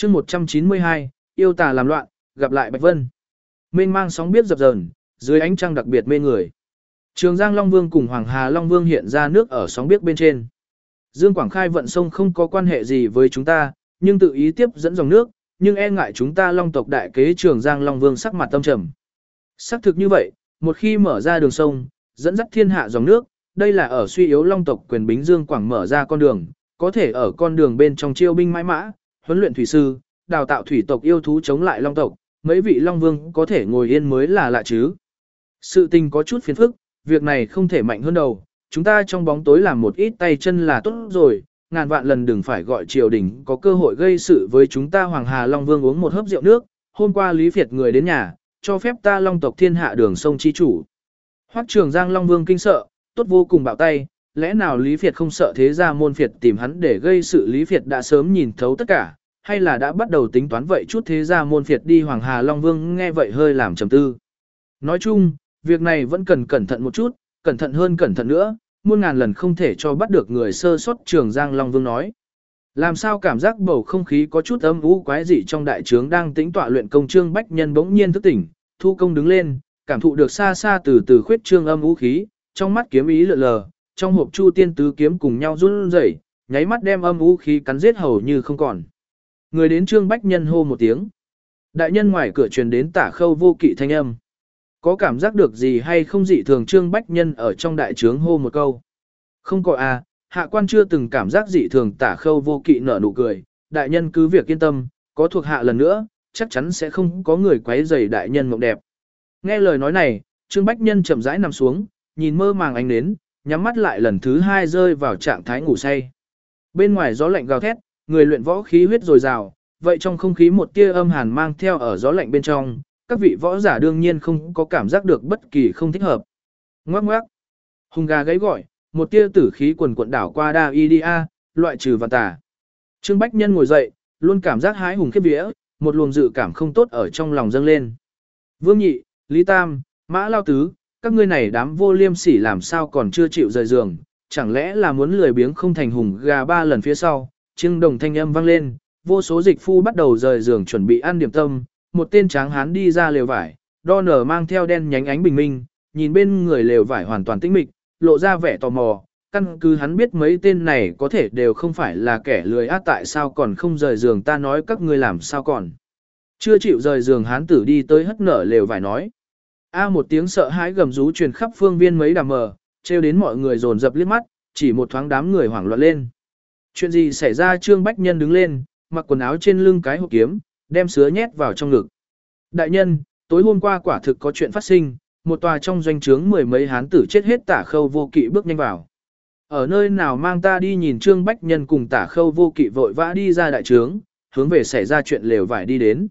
chương 192, yêu tà làm loạn, gặp lại Bạch Vân. Mênh mang sóng biết dập dờn, dưới ánh trăng đặc biệt mê người. Trường Giang Long Vương cùng Hoàng Hà Long Vương hiện ra nước ở sóng biết bên trên. Dương Quảng Khai vận sông không có quan hệ gì với chúng ta, nhưng tự ý tiếp dẫn dòng nước, nhưng e ngại chúng ta Long tộc đại kế Trường Giang Long Vương sắc mặt tâm trầm. Xác thực như vậy, một khi mở ra đường sông, dẫn dắt thiên hạ dòng nước, đây là ở suy yếu Long tộc quyền bính Dương Quảng mở ra con đường, có thể ở con đường bên trong chiêu binh mãi mã, huấn luyện thủy sư, đào tạo thủy tộc yêu thú chống lại Long tộc, mấy vị Long Vương có thể ngồi yên mới là lạ chứ. Sự tình có chút phiền phức, việc này không thể mạnh hơn đầu, chúng ta trong bóng tối làm một ít tay chân là tốt rồi, ngàn vạn lần đừng phải gọi triều đình có cơ hội gây sự với chúng ta. Hoàng Hà Long Vương uống một hớp rượu nước, hôm qua Lý Việt người đến nhà, cho phép ta Long tộc thiên hạ đường sông chi chủ. Hoắc Trường Giang Long Vương kinh sợ, tốt vô cùng bạo tay, lẽ nào Lý Việt không sợ thế gia môn Việt tìm hắn để gây sự? Lý Việt đã sớm nhìn thấu tất cả, hay là đã bắt đầu tính toán vậy chút thế gia môn Việt đi? Hoàng Hà Long Vương nghe vậy hơi làm trầm tư. Nói chung, việc này vẫn cần cẩn thận một chút, cẩn thận hơn cẩn thận nữa, muôn ngàn lần không thể cho bắt được người sơ sót. Trường Giang Long Vương nói. Làm sao cảm giác bầu không khí có chút âm u quái dị trong đại trướng đang tĩnh tọa luyện công. Trương Bách Nhân bỗng nhiên thức tỉnh, thu công đứng lên, cảm thụ được xa xa từ từ khuyết trương âm u khí, trong mắt kiếm ý lượn lờ, trong hộp Chu Tiên tứ kiếm cùng nhau run rẩy, nháy mắt đem âm u khí cắn giết hầu như không còn. Người đến Trương Bách Nhân hô một tiếng. Đại nhân ngoài cửa truyền đến Tả Khâu Vô Kỵ thanh âm. Có cảm giác được gì hay không dị thường? Trương Bách Nhân ở trong đại trướng hô một câu. Không có à, hạ quan chưa từng cảm giác dị thường. Tả Khâu Vô Kỵ nở nụ cười. Đại nhân cứ việc yên tâm, có thuộc hạ lần nữa, chắc chắn sẽ không có người quấy rầy đại nhân mộng đẹp. Nghe lời nói này, Trương Bách Nhân chậm rãi nằm xuống, nhìn mơ màng ánh nến, nhắm mắt lại lần thứ hai rơi vào trạng thái ngủ say. Bên ngoài gió lạnh gào thét, người luyện võ khí huyết dồi dào, vậy trong không khí một tia âm hàn mang theo ở gió lạnh bên trong, các vị võ giả đương nhiên không có cảm giác được bất kỳ không thích hợp. Ngoác ngoác, hùng gà gáy gọi, một tia tử khí quần cuộn đảo qua đa idia, loại trừ và tà. Trương Bách Nhân ngồi dậy, luôn cảm giác hái hùng khiếp vía, một luồng dự cảm không tốt ở trong lòng dâng lên. Vương Nhị, Lý Tam, Mã Lao Tứ, các ngươi này đám vô liêm sỉ làm sao còn chưa chịu rời giường, chẳng lẽ là muốn lười biếng không thành hùng gà? 3 lần phía sau, Trương Đồng thanh âm vang lên, vô số dịch phu bắt đầu rời giường chuẩn bị ăn điểm tâm. Một tên tráng hán đi ra lều vải, đo nở mang theo đen nhánh ánh bình minh, nhìn bên người lều vải hoàn toàn tĩnh mịch, lộ ra vẻ tò mò. Căn cứ hắn biết mấy tên này có thể đều không phải là kẻ lười ác, tại sao còn không rời giường? Ta nói các ngươi làm sao còn chưa chịu rời giường? Hán tử đi tới hất nở lều vải nói. Một tiếng sợ hãi gầm rú truyền khắp phương viên mấy đàm mờ, trêu đến mọi người dồn dập liếc mắt, chỉ một thoáng đám người hoảng loạn lên. Chuyện gì xảy ra? Trương Bách Nhân đứng lên, mặc quần áo trên lưng cái hộp kiếm, đem sứa nhét vào trong ngực. Đại nhân, tối hôm qua quả thực có chuyện phát sinh, một tòa trong doanh trướng 10 mấy hán tử chết hết. Tả Khâu Vô Kỵ bước nhanh vào. Ở nơi nào? mang ta đi nhìn. Trương Bách Nhân cùng Tả Khâu Vô Kỵ vội vã đi ra đại trướng, hướng về xảy ra chuyện lều vải đi đến.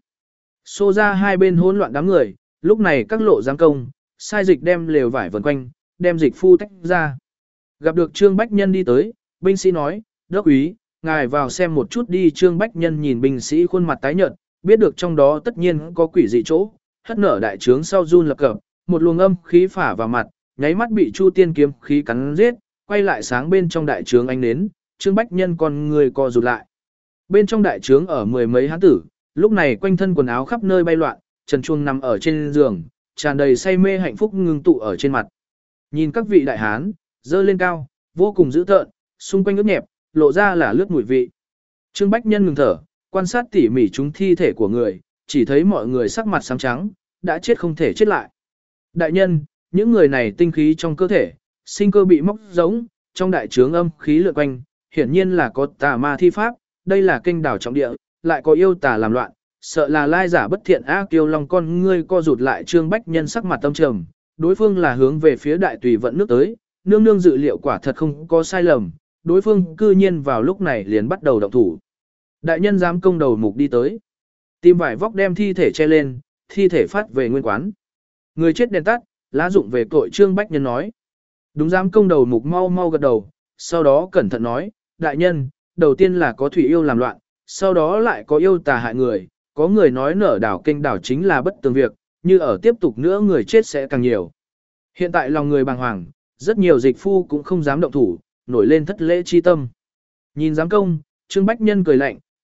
Xô ra hai bên hỗn loạn đám người, lúc này các lộ giám công, sai dịch đem lều vải vần quanh, đem dịch phu tách ra. Gặp được Trương Bách Nhân đi tới, binh sĩ nói, đốc úy, ngài vào xem một chút đi. Trương Bách Nhân nhìn binh sĩ khuôn mặt tái nhợt, biết được trong đó tất nhiên có quỷ dị chỗ, hất nở đại trướng sau run lập cập, một luồng âm khí phả vào mặt, nháy mắt bị Chu Tiên kiếm khí cắn giết, quay lại sáng bên trong đại trướng ánh nến. Trương Bách Nhân con người co rụt lại. Bên trong đại trướng ở 10 mấy hán tử, lúc này quanh thân quần áo khắp nơi bay loạn, trần chuông nằm ở trên giường, tràn đầy say mê hạnh phúc ngưng tụ ở trên mặt. Nhìn các vị đại hán, dơ lên cao, vô cùng dữ tợn, xung quanh ướt nhẹp, lộ ra là lướt mùi vị. Trương Bách Nhân ngừng thở, quan sát tỉ mỉ chúng thi thể của người, chỉ thấy mọi người sắc mặt xám trắng, đã chết không thể chết lại. Đại nhân, những người này tinh khí trong cơ thể, sinh cơ bị móc giống, trong đại trướng âm khí lượn quanh, hiển nhiên là có tà ma thi pháp, đây là kênh đảo trọng địa, lại có yêu tà làm loạn, sợ là lai giả bất thiện. Kiêu Long con ngươi co rụt lại. Trương Bách Nhân sắc mặt tâm trầm, đối phương là hướng về phía đại tùy vận nước tới, nương nương dự liệu quả thật không có sai lầm, đối phương cư nhiên vào lúc này liền bắt đầu động thủ. Đại nhân giám công đầu mục đi tới, tìm vải vóc đem thi thể che lên, thi thể phát về nguyên quán. Người chết đèn tắt, lá dụng về tội. Trương Bách Nhân nói. Đúng. Giám công đầu mục mau mau gật đầu, sau đó cẩn thận nói, đại nhân, đầu tiên là có thủy yêu làm loạn, sau đó lại có yêu tà hại người, có người nói nở đảo kênh đảo chính là bất tường việc, như ở tiếp tục nữa người chết sẽ càng nhiều. Hiện tại lòng người bàng hoàng, rất nhiều dịch phu cũng không dám động thủ, nổi lên thất lễ chi tâm. Nhìn giám công, Trương Bách Nhân cười lạnh,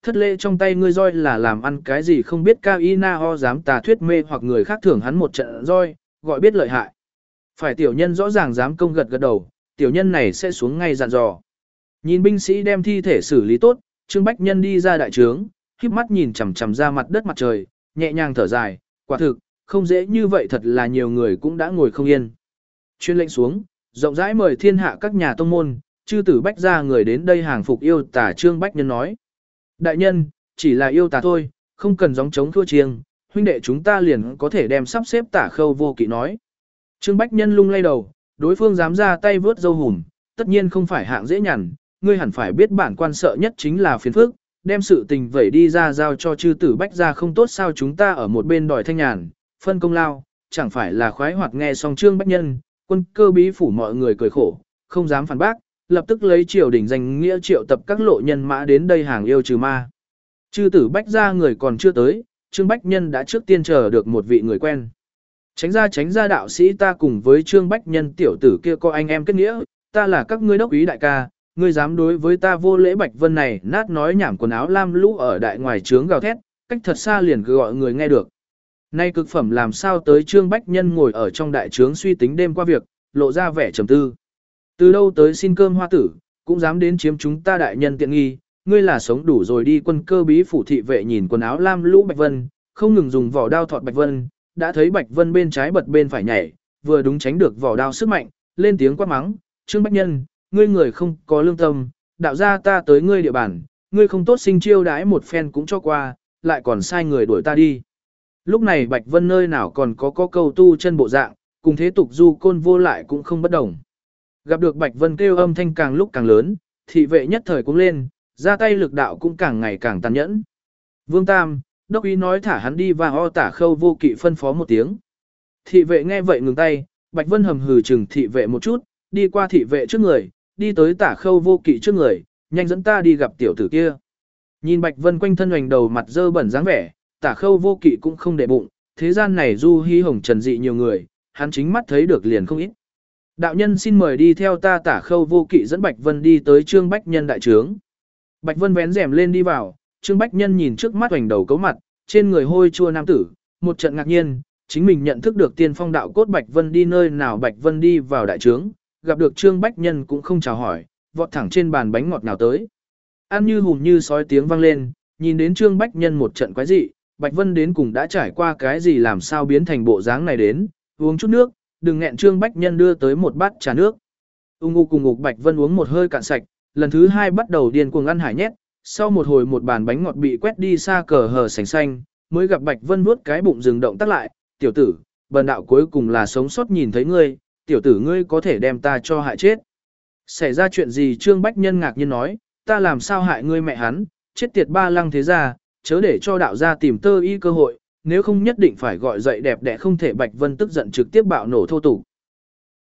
Thất lễ trong tay ngươi roi là làm ăn cái gì không biết Cao Y Na Ho dám tà thuyết mê hoặc người khác thưởng hắn một trận roi, gọi biết lợi hại. Phải tiểu nhân rõ ràng dám công gật gật đầu, tiểu nhân này sẽ xuống ngay dặn dò. Nhìn binh sĩ đem thi thể xử lý tốt, Trương Bách Nhân đi ra đại trướng, khép mắt nhìn chằm chằm ra mặt đất mặt trời, nhẹ nhàng thở dài, quả thực, không dễ như vậy thật là nhiều người cũng đã ngồi không yên. Chuyên lệnh xuống, rộng rãi mời thiên hạ các nhà tông môn, chư tử bách ra người đến đây hàng phục yêu tà. Trương Bách Nhân nói. Đại nhân, chỉ là yêu tà thôi, không cần gióng chống thua chiêng, huynh đệ chúng ta liền có thể đem sắp xếp Tả Khâu Vô Kỵ nói. Trương Bách Nhân lung lay đầu, đối phương dám ra tay vớt dâu hùm, tất nhiên không phải hạng dễ nhằn, ngươi hẳn phải biết bản quan sợ nhất chính là phiền phức, đem sự tình vẩy đi ra giao cho chư tử bách ra không tốt sao chúng ta ở một bên đòi thanh nhàn, phân công lao, chẳng phải là khoái hoạt. Nghe xong Trương Bách Nhân, Quân Cơ Bí phủ mọi người cười khổ, không dám phản bác, lập tức lấy triều đình danh nghĩa triệu tập các lộ nhân mã đến đây hàng yêu trừ ma. Chư tử bách ra người còn chưa tới, Trương Bách Nhân đã trước tiên chờ được một vị người quen. Tránh ra đạo sĩ, ta cùng với Trương Bách Nhân tiểu tử kia có anh em kết nghĩa, ta là các ngươi đốc úy đại ca, ngươi dám đối với ta vô lễ. Bạch Vân này nát nói nhảm quần áo lam lũ ở đại ngoài trướng gào thét, cách thật xa liền gọi người nghe được. Nay cực phẩm làm sao tới. Trương Bách Nhân ngồi ở trong đại trướng suy tính đêm qua việc, lộ ra vẻ trầm tư. Từ đâu tới xin cơm hoa tử, cũng dám đến chiếm chúng ta đại nhân tiện nghi, ngươi là sống đủ rồi đi. Quân Cơ Bí phủ thị vệ nhìn quần áo lam lũ Bạch Vân, không ngừng dùng vỏ đao thọt Bạch Vân, đã thấy Bạch Vân bên trái bật bên phải nhảy, vừa đúng tránh được vỏ đao sức mạnh, lên tiếng quát mắng, Trương Bách Nhân, ngươi người không có lương tâm, đạo gia ta tới ngươi địa bàn, ngươi không tốt sinh chiêu đãi một phen cũng cho qua, lại còn sai người đuổi ta đi. Lúc này Bạch Vân nơi nào còn có câu tu chân bộ dạng, cùng thế tục du côn vô lại cũng không bất đồng. Gặp được Bạch Vân kêu âm thanh càng lúc càng lớn, thị vệ nhất thời cũng lên, ra tay lực đạo cũng càng ngày càng tàn nhẫn. Vương Tam, đốc ý nói thả hắn đi và ho Tả Khâu Vô Kỵ phân phó một tiếng. Thị vệ nghe vậy ngừng tay, Bạch Vân hầm hừ chừng thị vệ một chút, đi qua thị vệ trước người, đi tới Tả Khâu Vô Kỵ trước người, nhanh dẫn ta đi gặp tiểu tử kia. Nhìn Bạch Vân quanh thân hoành đầu mặt dơ bẩn dáng vẻ, Tả Khâu Vô Kỵ cũng không để bụng, thế gian này du hi hồng trần dị nhiều người, hắn chính mắt thấy được liền không ít. Đạo nhân xin mời đi theo ta. Tả Khâu Vô Kỵ dẫn Bạch Vân đi tới Trương Bách Nhân đại trướng. Bạch Vân vén rèm lên đi vào, Trương Bách Nhân nhìn trước mắt hoành đầu cấu mặt, trên người hôi chua nam tử, một trận ngạc nhiên, chính mình nhận thức được tiên phong đạo cốt Bạch Vân đi nơi nào. Bạch Vân đi vào đại trướng, gặp được Trương Bách Nhân cũng không chào hỏi, vọt thẳng trên bàn bánh ngọt nào tới. Ăn như hùm như sói tiếng vang lên, nhìn đến Trương Bách Nhân một trận quái dị, Bạch Vân đến cùng đã trải qua cái gì làm sao biến thành bộ dáng này đến, uống chút nước, đừng nghẹn. Trương Bách Nhân đưa tới một bát trà nước. Cùng ngục Bạch Vân uống một hơi cạn sạch, lần thứ hai bắt đầu điên cuồng ăn hải nhét, sau một hồi một bàn bánh ngọt bị quét đi xa cờ hờ sành xanh, mới gặp Bạch Vân vuốt cái bụng dừng động tác lại, tiểu tử, bần đạo cuối cùng là sống sót nhìn thấy ngươi, tiểu tử ngươi có thể đem ta cho hại chết. Xảy ra chuyện gì? Trương Bách Nhân ngạc nhiên nói, ta làm sao hại ngươi mẹ hắn, chết tiệt ba lăng thế gia, chớ để cho đạo gia tìm tơ y cơ hội, nếu không nhất định phải gọi dậy đẹp đẽ không thể. Bạch Vân tức giận trực tiếp bạo nổ thô tục.